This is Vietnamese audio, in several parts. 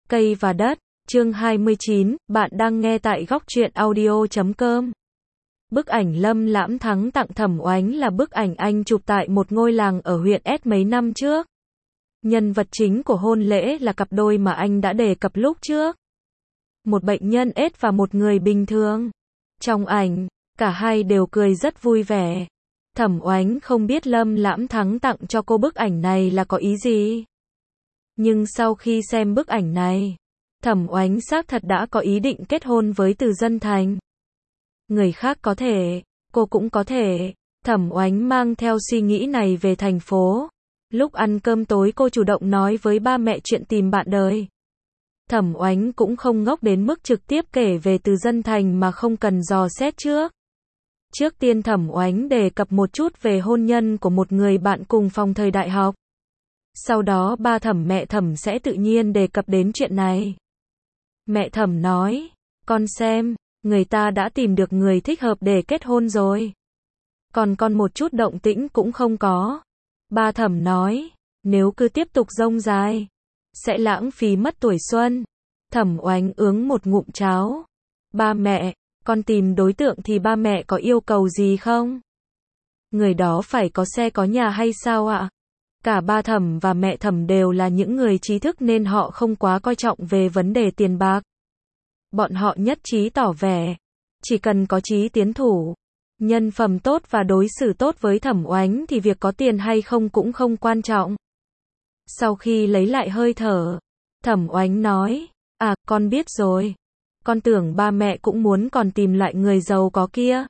Cây và đất, chương 29, bạn đang nghe tại góc truyện audio.com. Bức ảnh Lâm Lãm Thắng tặng Thẩm Oánh là bức ảnh anh chụp tại một ngôi làng ở huyện S mấy năm trước. Nhân vật chính của hôn lễ là cặp đôi mà anh đã đề cập lúc trước. Một bệnh nhân AIDS và một người bình thường. Trong ảnh, cả hai đều cười rất vui vẻ. Thẩm Oánh không biết Lâm Lãm Thắng tặng cho cô bức ảnh này là có ý gì. Nhưng sau khi xem bức ảnh này, Thẩm Oánh xác thật đã có ý định kết hôn với Từ Dân Thành. Người khác có thể, cô cũng có thể. Thẩm Oánh mang theo suy nghĩ này về thành phố. Lúc ăn cơm tối cô chủ động nói với ba mẹ chuyện tìm bạn đời. Thẩm Oánh cũng không ngốc đến mức trực tiếp kể về Từ Dân Thành mà không cần dò xét trước. Trước tiên Thẩm Oánh đề cập một chút về hôn nhân của một người bạn cùng phòng thời đại học. Sau đó ba Thẩm mẹ Thẩm sẽ tự nhiên đề cập đến chuyện này. Mẹ Thẩm nói, con xem, người ta đã tìm được người thích hợp để kết hôn rồi. Còn con một chút động tĩnh cũng không có. Ba Thẩm nói, nếu cứ tiếp tục rông dài, sẽ lãng phí mất tuổi xuân. Thẩm Oánh uống một ngụm cháo. Ba mẹ, con tìm đối tượng thì ba mẹ có yêu cầu gì không? Người đó phải có xe có nhà hay sao ạ? Cả ba Thẩm và mẹ Thẩm đều là những người trí thức nên họ không quá coi trọng về vấn đề tiền bạc. Bọn họ nhất trí tỏ vẻ, chỉ cần có chí tiến thủ, nhân phẩm tốt và đối xử tốt với Thẩm Oánh thì việc có tiền hay không cũng không quan trọng. Sau khi lấy lại hơi thở, Thẩm Oánh nói, con biết rồi. Con tưởng ba mẹ cũng muốn còn tìm lại người giàu có kia.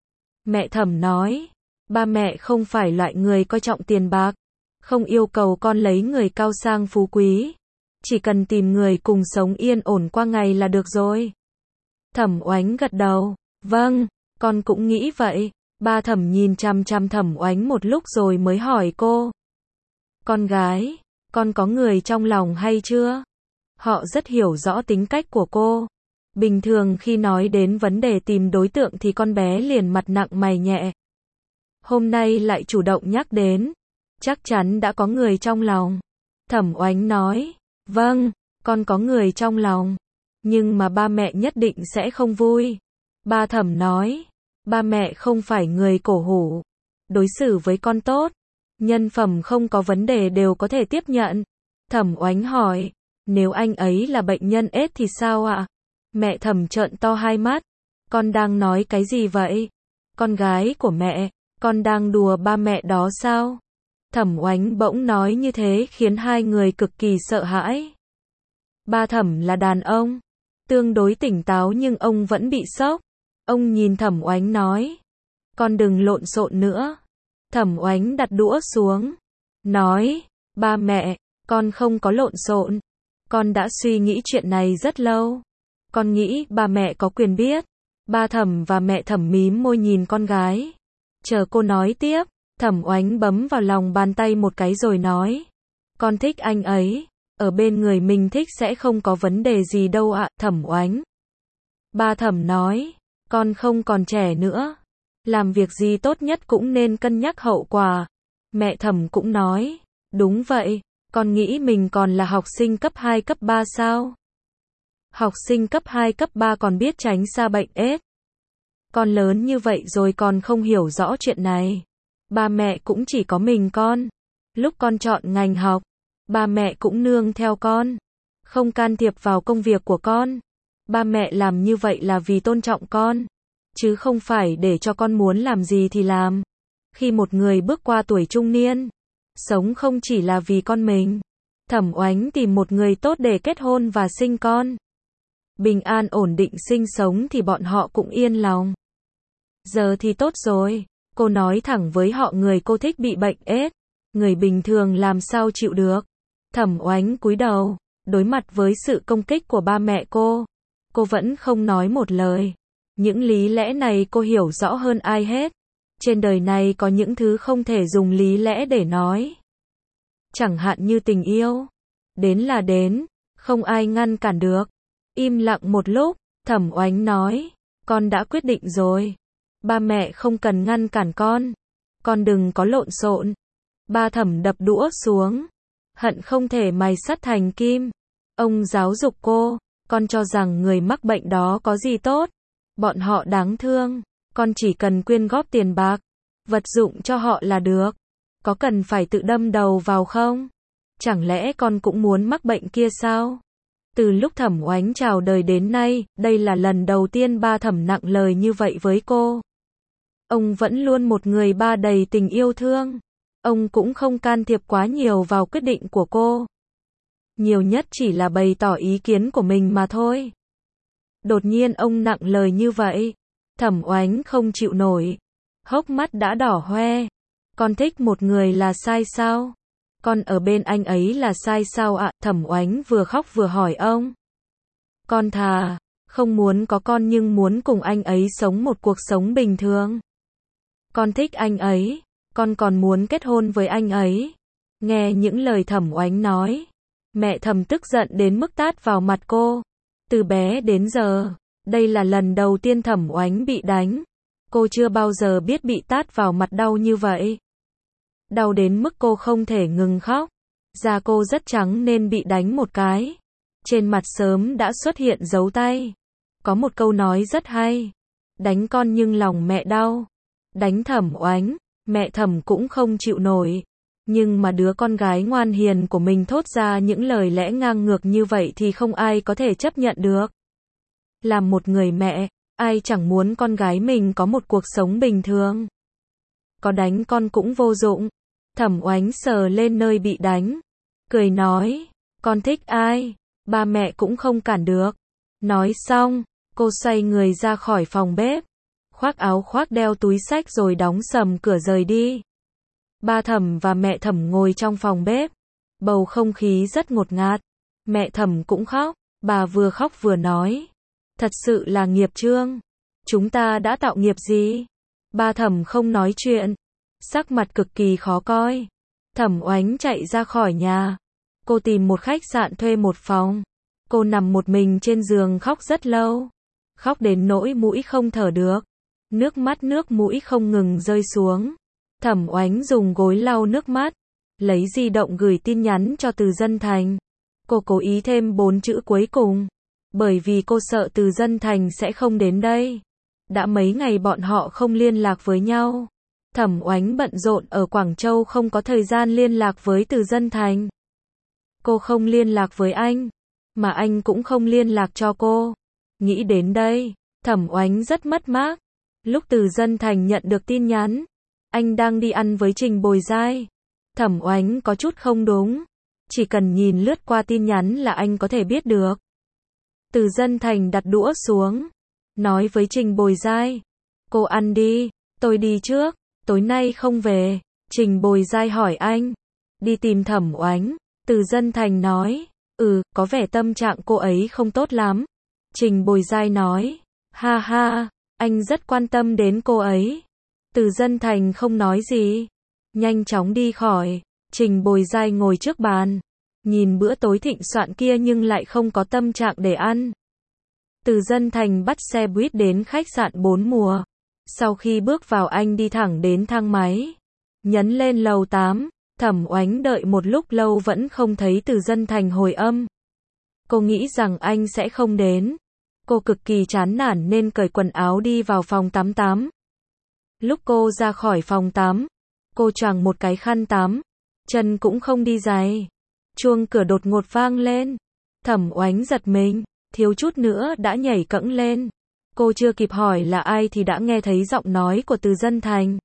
Mẹ Thẩm nói, ba mẹ không phải loại người coi trọng tiền bạc, không yêu cầu con lấy người cao sang phú quý. Chỉ cần tìm người cùng sống yên ổn qua ngày là được rồi. Thẩm Oánh gật đầu, vâng, con cũng nghĩ vậy. Ba Thẩm nhìn chằm chằm Thẩm Oánh một lúc rồi mới hỏi cô. Con gái, con có người trong lòng hay chưa? Họ rất hiểu rõ tính cách của cô. Bình thường khi nói đến vấn đề tìm đối tượng thì con bé liền mặt nặng mày nhẹ. Hôm nay lại chủ động nhắc đến. Chắc chắn đã có người trong lòng. Thẩm Oánh nói, vâng, con có người trong lòng. Nhưng mà ba mẹ nhất định sẽ không vui. Ba Thẩm nói, ba mẹ không phải người cổ hủ. Đối xử với con tốt. Nhân phẩm không có vấn đề đều có thể tiếp nhận. Thẩm Oánh hỏi, nếu anh ấy là bệnh nhân AIDS thì sao ạ? Mẹ Thẩm trợn to hai mắt. Con đang nói cái gì vậy? Con gái của mẹ, con đang đùa ba mẹ đó sao? Thẩm Oánh bỗng nói như thế khiến hai người cực kỳ sợ hãi. Ba Thẩm là đàn ông, tương đối tỉnh táo nhưng ông vẫn bị sốc. Ông nhìn Thẩm Oánh nói, con đừng lộn xộn nữa. Thẩm Oánh đặt đũa xuống, nói, ba mẹ, con không có lộn xộn. Con đã suy nghĩ chuyện này rất lâu. Con nghĩ ba mẹ có quyền biết. Ba Thẩm và mẹ Thẩm mím môi nhìn con gái. Chờ cô nói tiếp. Thẩm Oánh bấm vào lòng bàn tay một cái rồi nói, con thích anh ấy, ở bên người mình thích sẽ không có vấn đề gì đâu ạ. Thẩm Oánh. Ba Thẩm nói, con không còn trẻ nữa, làm việc gì tốt nhất cũng nên cân nhắc hậu quả. Mẹ Thẩm cũng nói, đúng vậy, con nghĩ mình còn là học sinh cấp 2 cấp 3 sao? Học sinh cấp 2 cấp 3 còn biết tránh xa bệnh AIDS. Con lớn như vậy rồi còn không hiểu rõ chuyện này. Ba mẹ cũng chỉ có mình con. Lúc con chọn ngành học, ba mẹ cũng nương theo con, không can thiệp vào công việc của con. Ba mẹ làm như vậy là vì tôn trọng con, chứ không phải để cho con muốn làm gì thì làm. Khi một người bước qua tuổi trung niên, sống không chỉ là vì con mình. Thẩm Oánh tìm một người tốt để kết hôn và sinh con. Bình an ổn định sinh sống thì bọn họ cũng yên lòng. Giờ thì tốt rồi. Cô nói thẳng với họ người cô thích bị bệnh AIDS. Người bình thường làm sao chịu được. Thẩm Oánh cúi đầu, đối mặt với sự công kích của ba mẹ cô. Cô vẫn không nói một lời. Những lý lẽ này cô hiểu rõ hơn ai hết. Trên đời này có những thứ không thể dùng lý lẽ để nói. Chẳng hạn như tình yêu. Đến là đến, không ai ngăn cản được. Im lặng một lúc, Thẩm Oánh nói, con đã quyết định rồi. Ba mẹ không cần ngăn cản con đừng có lộn xộn. Ba Thẩm đập đũa xuống, hận không thể mài sắt thành kim. Ông giáo dục cô, con cho rằng người mắc bệnh đó có gì tốt. Bọn họ đáng thương, con chỉ cần quyên góp tiền bạc, vật dụng cho họ là được. Có cần phải tự đâm đầu vào không? Chẳng lẽ con cũng muốn mắc bệnh kia sao? Từ lúc Thẩm Oánh chào đời đến nay, đây là lần đầu tiên ba Thẩm nặng lời như vậy với cô. Ông vẫn luôn một người ba đầy tình yêu thương. Ông cũng không can thiệp quá nhiều vào quyết định của cô. Nhiều nhất chỉ là bày tỏ ý kiến của mình mà thôi. Đột nhiên ông nặng lời như vậy. Thẩm Oánh không chịu nổi. Hốc mắt đã đỏ hoe. Con thích một người là sai sao? Con ở bên anh ấy là sai sao ạ? Thẩm Oánh vừa khóc vừa hỏi ông. Con thà không muốn có con nhưng muốn cùng anh ấy sống một cuộc sống bình thường. Con thích anh ấy, con còn muốn kết hôn với anh ấy. Nghe những lời Thẩm Oánh nói, mẹ Thẩm tức giận đến mức tát vào mặt cô. Từ bé đến giờ, đây là lần đầu tiên Thẩm Oánh bị đánh. Cô chưa bao giờ biết bị tát vào mặt đau như vậy. Đau đến mức cô không thể ngừng khóc. Da cô rất trắng nên bị đánh một cái. Trên mặt sớm đã xuất hiện dấu tay. Có một câu nói rất hay. Đánh con nhưng lòng mẹ đau. Đánh Thẩm Oánh, mẹ Thẩm cũng không chịu nổi. Nhưng mà đứa con gái ngoan hiền của mình thốt ra những lời lẽ ngang ngược như vậy thì không ai có thể chấp nhận được. Làm một người mẹ, ai chẳng muốn con gái mình có một cuộc sống bình thường. Có đánh con cũng vô dụng. Thẩm Oánh sờ lên nơi bị đánh. Cười nói, con thích ai, ba mẹ cũng không cản được. Nói xong, cô xoay người ra khỏi phòng bếp. Khoác áo khoác đeo túi xách rồi đóng sầm cửa rời đi. Ba Thẩm và mẹ Thẩm ngồi trong phòng bếp. Bầu không khí rất ngột ngạt. Mẹ Thẩm cũng khóc. Bà vừa khóc vừa nói. Thật sự là nghiệp chướng. Chúng ta đã tạo nghiệp gì? Ba Thẩm không nói chuyện. Sắc mặt cực kỳ khó coi. Thẩm Oánh chạy ra khỏi nhà. Cô tìm một khách sạn thuê một phòng. Cô nằm một mình trên giường khóc rất lâu. Khóc đến nỗi mũi không thở được. Nước mũi không ngừng rơi xuống. Thẩm Oánh dùng gối lau nước mắt. Lấy di động gửi tin nhắn cho Từ Dân Thành. Cô cố ý thêm 4 chữ cuối cùng. Bởi vì cô sợ Từ Dân Thành sẽ không đến đây. Đã mấy ngày bọn họ không liên lạc với nhau. Thẩm Oánh bận rộn ở Quảng Châu không có thời gian liên lạc với Từ Dân Thành. Cô không liên lạc với anh, mà anh cũng không liên lạc cho cô. Nghĩ đến đây, Thẩm Oánh rất mất mát. Lúc Từ Dân Thành nhận được tin nhắn, anh đang đi ăn với Trình Bồi Giai. Thẩm Oánh có chút không đúng. Chỉ cần nhìn lướt qua tin nhắn là anh có thể biết được. Từ Dân Thành đặt đũa xuống, nói với Trình Bồi Giai. Cô ăn đi, tôi đi trước, tối nay không về. Trình Bồi Giai hỏi anh. Đi tìm Thẩm Oánh. Từ Dân Thành nói. Có vẻ tâm trạng cô ấy không tốt lắm. Trình Bồi Giai nói. Ha ha, anh rất quan tâm đến cô ấy. Từ Dân Thành không nói gì. Nhanh chóng đi khỏi. Trình Bồi Giai ngồi trước bàn. Nhìn bữa tối thịnh soạn kia nhưng lại không có tâm trạng để ăn. Từ Dân Thành bắt xe buýt đến khách sạn 4 mùa. Sau khi bước vào anh đi thẳng đến thang máy. Nhấn lên lầu 8. Thẩm Oánh đợi một lúc lâu vẫn không thấy Từ Dân Thành hồi âm. Cô nghĩ rằng anh sẽ không đến. Cô cực kỳ chán nản nên cởi quần áo đi vào phòng tắm tắm. Lúc cô ra khỏi phòng tắm, cô choàng một cái khăn tắm. Chân cũng không đi giày. Chuông cửa đột ngột vang lên. Thẩm Oánh giật mình, thiếu chút nữa đã nhảy cẫng lên. Cô chưa kịp hỏi là ai thì đã nghe thấy giọng nói của Từ Dân Thành.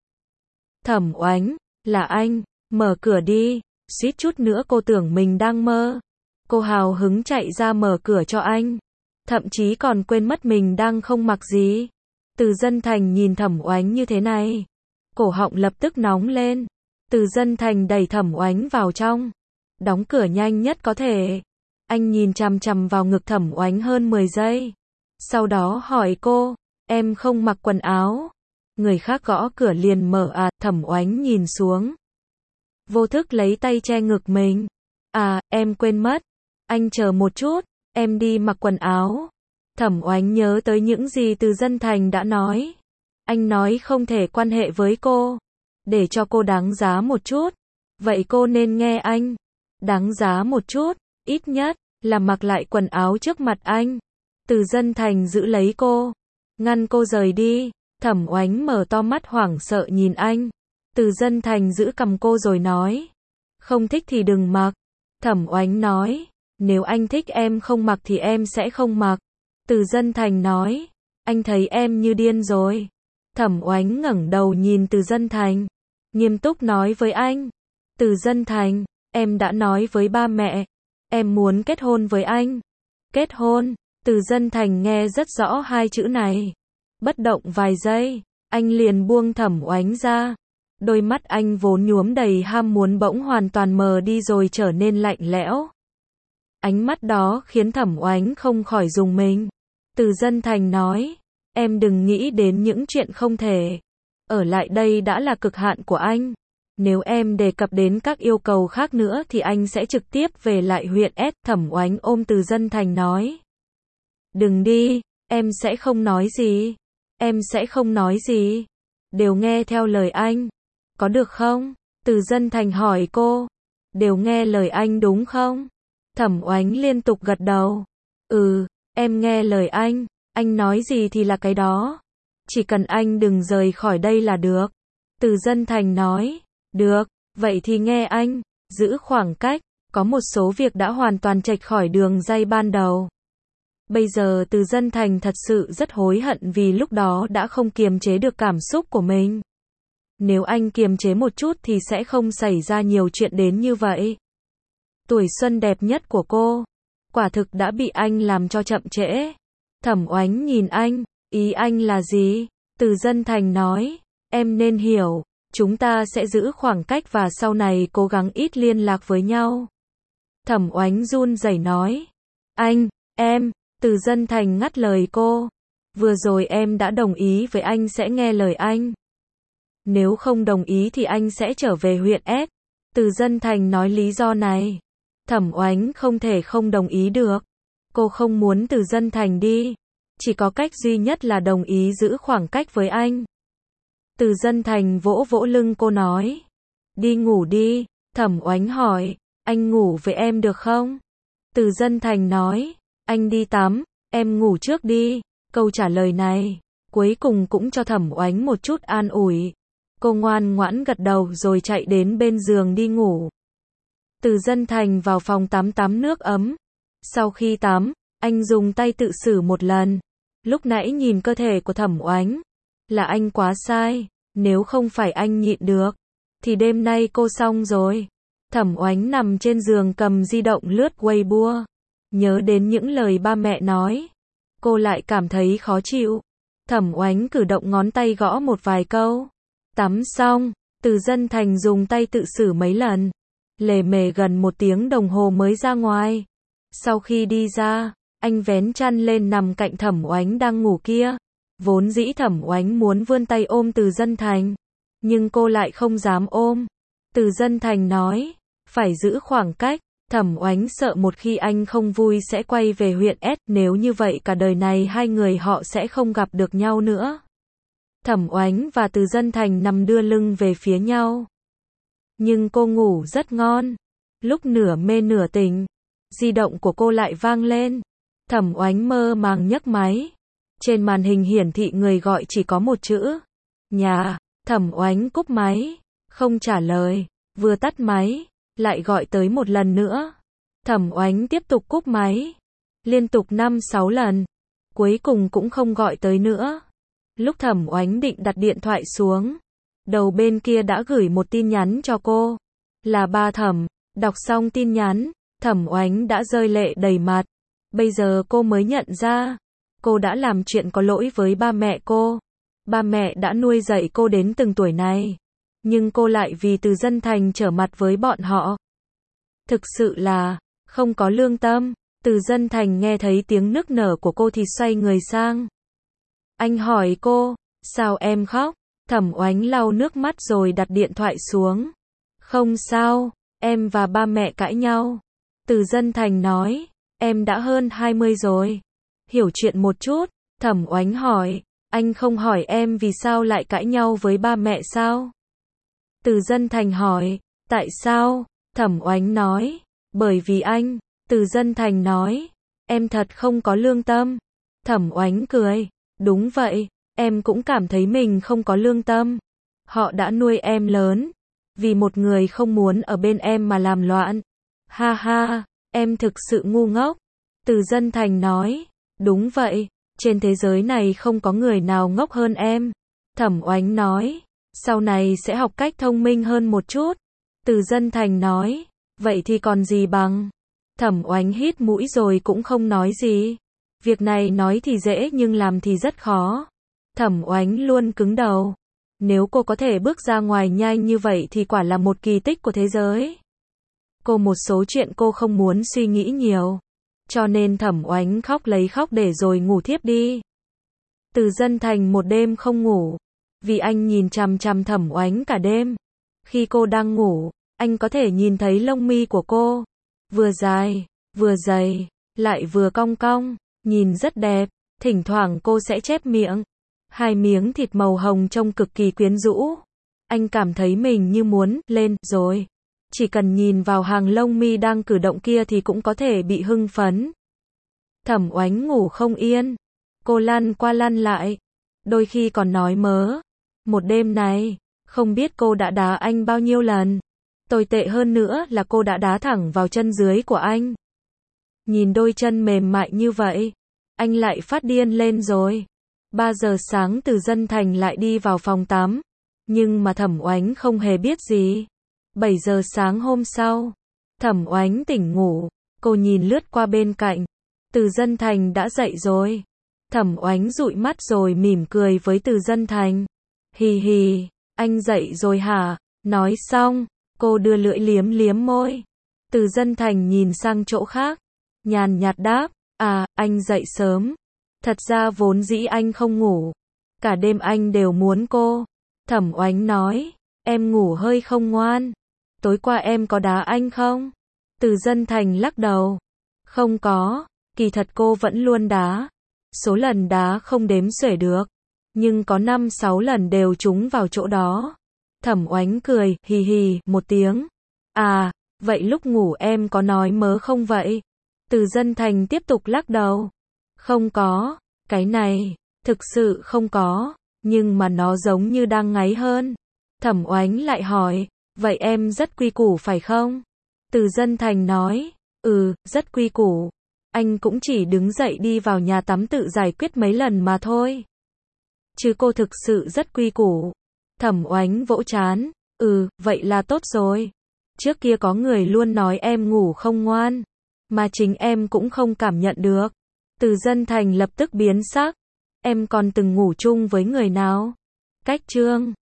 Thẩm Oánh, là anh, mở cửa đi. Suýt chút nữa cô tưởng mình đang mơ. Cô hào hứng chạy ra mở cửa cho anh. Thậm chí còn quên mất mình đang không mặc gì. Từ Dân Thành nhìn Thẩm Oánh như thế này. Cổ họng lập tức nóng lên. Từ Dân Thành đẩy Thẩm Oánh vào trong. Đóng cửa nhanh nhất có thể. Anh nhìn chằm chằm vào ngực Thẩm Oánh hơn 10 giây. Sau đó hỏi cô, em không mặc quần áo. Người khác gõ cửa liền mở à, Thẩm Oánh nhìn xuống. Vô thức lấy tay che ngực mình. À, em quên mất. Anh chờ một chút, em đi mặc quần áo. Thẩm Oánh nhớ tới những gì Từ Dân Thành đã nói. Anh nói không thể quan hệ với cô. Để cho cô đáng giá một chút. Vậy cô nên nghe anh. Đáng giá một chút, ít nhất, là mặc lại quần áo trước mặt anh. Từ Dân Thành giữ lấy cô, ngăn cô rời đi. Thẩm Oánh mở to mắt hoảng sợ nhìn anh. Từ Dân Thành giữ cầm cô rồi nói, không thích thì đừng mặc. Thẩm Oánh nói, nếu anh thích em không mặc thì em sẽ không mặc. Từ Dân Thành nói, anh thấy em như điên rồi. Thẩm Oánh ngẩng đầu nhìn Từ Dân Thành, nghiêm túc nói với anh, Từ Dân Thành, em đã nói với ba mẹ, em muốn kết hôn với anh. Kết hôn? Từ Dân Thành nghe rất rõ hai chữ này. Bất động vài giây, anh liền buông Thẩm Oánh ra. Đôi mắt anh vốn nhuốm đầy ham muốn bỗng hoàn toàn mờ đi rồi trở nên lạnh lẽo. Ánh mắt đó khiến Thẩm Oánh không khỏi rùng mình. Từ Dân Thành nói, em đừng nghĩ đến những chuyện không thể. Ở lại đây đã là cực hạn của anh. Nếu em đề cập đến các yêu cầu khác nữa thì anh sẽ trực tiếp về lại huyện S. Thẩm Oánh ôm Từ Dân Thành nói. Đừng đi, em sẽ không nói gì. Em sẽ không nói gì. Đều nghe theo lời anh. Có được không? Từ Dân Thành hỏi cô. Đều nghe lời anh đúng không? Thẩm Oánh liên tục gật đầu. Ừ, em nghe lời anh nói gì thì là cái đó. Chỉ cần anh đừng rời khỏi đây là được. Từ Dân Thành nói. Được, vậy thì nghe anh, giữ khoảng cách, có một số việc đã hoàn toàn chệch khỏi đường ray ban đầu. Bây giờ Từ Dân Thành thật sự rất hối hận vì lúc đó đã không kiềm chế được cảm xúc của mình. Nếu anh kiềm chế một chút thì sẽ không xảy ra nhiều chuyện đến như vậy. Tuổi xuân đẹp nhất của cô, quả thực đã bị anh làm cho chậm trễ. Thẩm Oánh nhìn anh, ý anh là gì? Từ Dân Thành nói, em nên hiểu, chúng ta sẽ giữ khoảng cách và sau này cố gắng ít liên lạc với nhau. Thẩm Oánh run rẩy nói, em, Từ Dân Thành ngắt lời cô. Vừa rồi em đã đồng ý với anh sẽ nghe lời anh. Nếu không đồng ý thì anh sẽ trở về huyện S. Từ Dân Thành nói lý do này. Thẩm Oánh không thể không đồng ý được. Cô không muốn Từ Dân Thành đi. Chỉ có cách duy nhất là đồng ý giữ khoảng cách với anh. Từ Dân Thành vỗ vỗ lưng cô nói. Đi ngủ đi. Thẩm Oánh hỏi, anh ngủ với em được không? Từ Dân Thành nói, anh đi tắm, em ngủ trước đi. Câu trả lời này, cuối cùng cũng cho Thẩm Oánh một chút an ủi. Cô ngoan ngoãn gật đầu rồi chạy đến bên giường đi ngủ. Từ Dân Thành vào phòng tắm nước ấm. Sau khi tắm, anh dùng tay tự xử một lần. Lúc nãy nhìn cơ thể của Thẩm Oánh, là anh quá sai. Nếu không phải anh nhịn được, thì đêm nay cô xong rồi. Thẩm Oánh nằm trên giường cầm di động lướt Weibo. Nhớ đến những lời ba mẹ nói, cô lại cảm thấy khó chịu. Thẩm Oánh cử động ngón tay gõ một vài câu. Tắm xong, Từ Dân Thành dùng tay tự xử mấy lần. Lề mề gần 1 tiếng đồng hồ mới ra ngoài. Sau khi đi ra, anh vén chăn lên nằm cạnh Thẩm Oánh đang ngủ kia. Vốn dĩ Thẩm Oánh muốn vươn tay ôm Từ Dân Thành, nhưng cô lại không dám ôm. Từ Dân Thành nói, phải giữ khoảng cách. Thẩm Oánh sợ một khi anh không vui sẽ quay về huyện S, nếu như vậy cả đời này hai người họ sẽ không gặp được nhau nữa. Thẩm Oánh và Từ Dân Thành nằm đưa lưng về phía nhau. Nhưng cô ngủ rất ngon. Lúc nửa mê nửa tỉnh, di động của cô lại vang lên. Thẩm Oánh mơ màng nhấc máy. Trên màn hình hiển thị người gọi chỉ có một chữ. Nhà. Thẩm Oánh cúp máy, không trả lời, vừa tắt máy, lại gọi tới một lần nữa. Thẩm Oánh tiếp tục cúp máy, liên tục 5-6 lần, cuối cùng cũng không gọi tới nữa. Lúc Thẩm Oánh định đặt điện thoại xuống, đầu bên kia đã gửi một tin nhắn cho cô. Là ba Thẩm. Đọc xong tin nhắn, Thẩm Oánh đã rơi lệ đầy mặt. Bây giờ cô mới nhận ra, cô đã làm chuyện có lỗi với ba mẹ cô. Ba mẹ đã nuôi dạy cô đến từng tuổi này, nhưng cô lại vì Từ Dân Thành trở mặt với bọn họ. Thực sự là không có lương tâm. Từ Dân Thành nghe thấy tiếng nức nở của cô thì xoay người sang. Anh hỏi cô, sao em khóc? Thẩm Oánh lau nước mắt rồi đặt điện thoại xuống. Không sao, em và ba mẹ cãi nhau. Từ Dân Thành nói, em đã hơn 20 rồi. Hiểu chuyện một chút. Thẩm Oánh hỏi, anh không hỏi em vì sao lại cãi nhau với ba mẹ sao? Từ Dân Thành hỏi, tại sao? Thẩm Oánh nói, bởi vì anh. Từ Dân Thành nói, em thật không có lương tâm. Thẩm Oánh cười, đúng vậy, em cũng cảm thấy mình không có lương tâm. Họ đã nuôi em lớn, vì một người không muốn ở bên em mà làm loạn. Ha ha, em thực sự ngu ngốc. Từ Dân Thành nói, đúng vậy, trên thế giới này không có người nào ngốc hơn em. Thẩm Oánh nói, sau này sẽ học cách thông minh hơn một chút. Từ Dân Thành nói, vậy thì còn gì bằng. Thẩm Oánh hít mũi rồi cũng không nói gì. Việc này nói thì dễ nhưng làm thì rất khó. Thẩm Oánh luôn cứng đầu. Nếu cô có thể bước ra ngoài nhanh như vậy thì quả là một kỳ tích của thế giới. Cô một số chuyện cô không muốn suy nghĩ nhiều. Cho nên Thẩm Oánh khóc lấy khóc để rồi ngủ thiếp đi. Từ Dân Thành một đêm không ngủ. Vì anh nhìn chằm chằm Thẩm Oánh cả đêm. Khi cô đang ngủ, anh có thể nhìn thấy lông mi của cô. Vừa dài, vừa dày, lại vừa cong cong, nhìn rất đẹp. Thỉnh thoảng cô sẽ chép miệng. Hai miếng thịt màu hồng trông cực kỳ quyến rũ. Anh cảm thấy mình như muốn lên rồi. Chỉ cần nhìn vào hàng lông mi đang cử động kia thì cũng có thể bị hưng phấn. Thẩm Oánh ngủ không yên. Cô lăn qua lăn lại. Đôi khi còn nói mớ. Một đêm này, không biết cô đã đá anh bao nhiêu lần. Tồi tệ hơn nữa là cô đã đá thẳng vào chân dưới của anh. Nhìn đôi chân mềm mại như vậy, anh lại phát điên lên rồi. 3 giờ sáng Từ Dân Thành lại đi vào phòng tắm. Nhưng mà Thẩm Oánh không hề biết gì. 7 giờ sáng hôm sau, Thẩm Oánh tỉnh ngủ. Cô nhìn lướt qua bên cạnh. Từ Dân Thành đã dậy rồi. Thẩm Oánh dụi mắt rồi mỉm cười với Từ Dân Thành. Hì hì, anh dậy rồi hả? Nói xong, cô đưa lưỡi liếm liếm môi. Từ Dân Thành nhìn sang chỗ khác. Nhàn nhạt đáp, à, anh dậy sớm. Thật ra vốn dĩ anh không ngủ. Cả đêm anh đều muốn cô. Thẩm Oánh nói, em ngủ hơi không ngoan. Tối qua em có đá anh không? Từ Dân Thành lắc đầu. Không có, kỳ thật cô vẫn luôn đá. Số lần đá không đếm xuể được. Nhưng có 5-6 lần đều trúng vào chỗ đó. Thẩm Oánh cười, hì hì, một tiếng. À, vậy lúc ngủ em có nói mớ không vậy? Từ Dân Thành tiếp tục lắc đầu. Không có, cái này, thực sự không có, nhưng mà nó giống như đang ngáy hơn. Thẩm Oánh lại hỏi, vậy em rất quy củ phải không? Từ Dân Thành nói, rất quy củ. Anh cũng chỉ đứng dậy đi vào nhà tắm tự giải quyết mấy lần mà thôi. Chứ cô thực sự rất quy củ. Thẩm Oánh vỗ trán, vậy là tốt rồi. Trước kia có người luôn nói em ngủ không ngoan, mà chính em cũng không cảm nhận được. Từ Dân Thành lập tức biến sắc. Em còn từng ngủ chung với người nào? Cách chương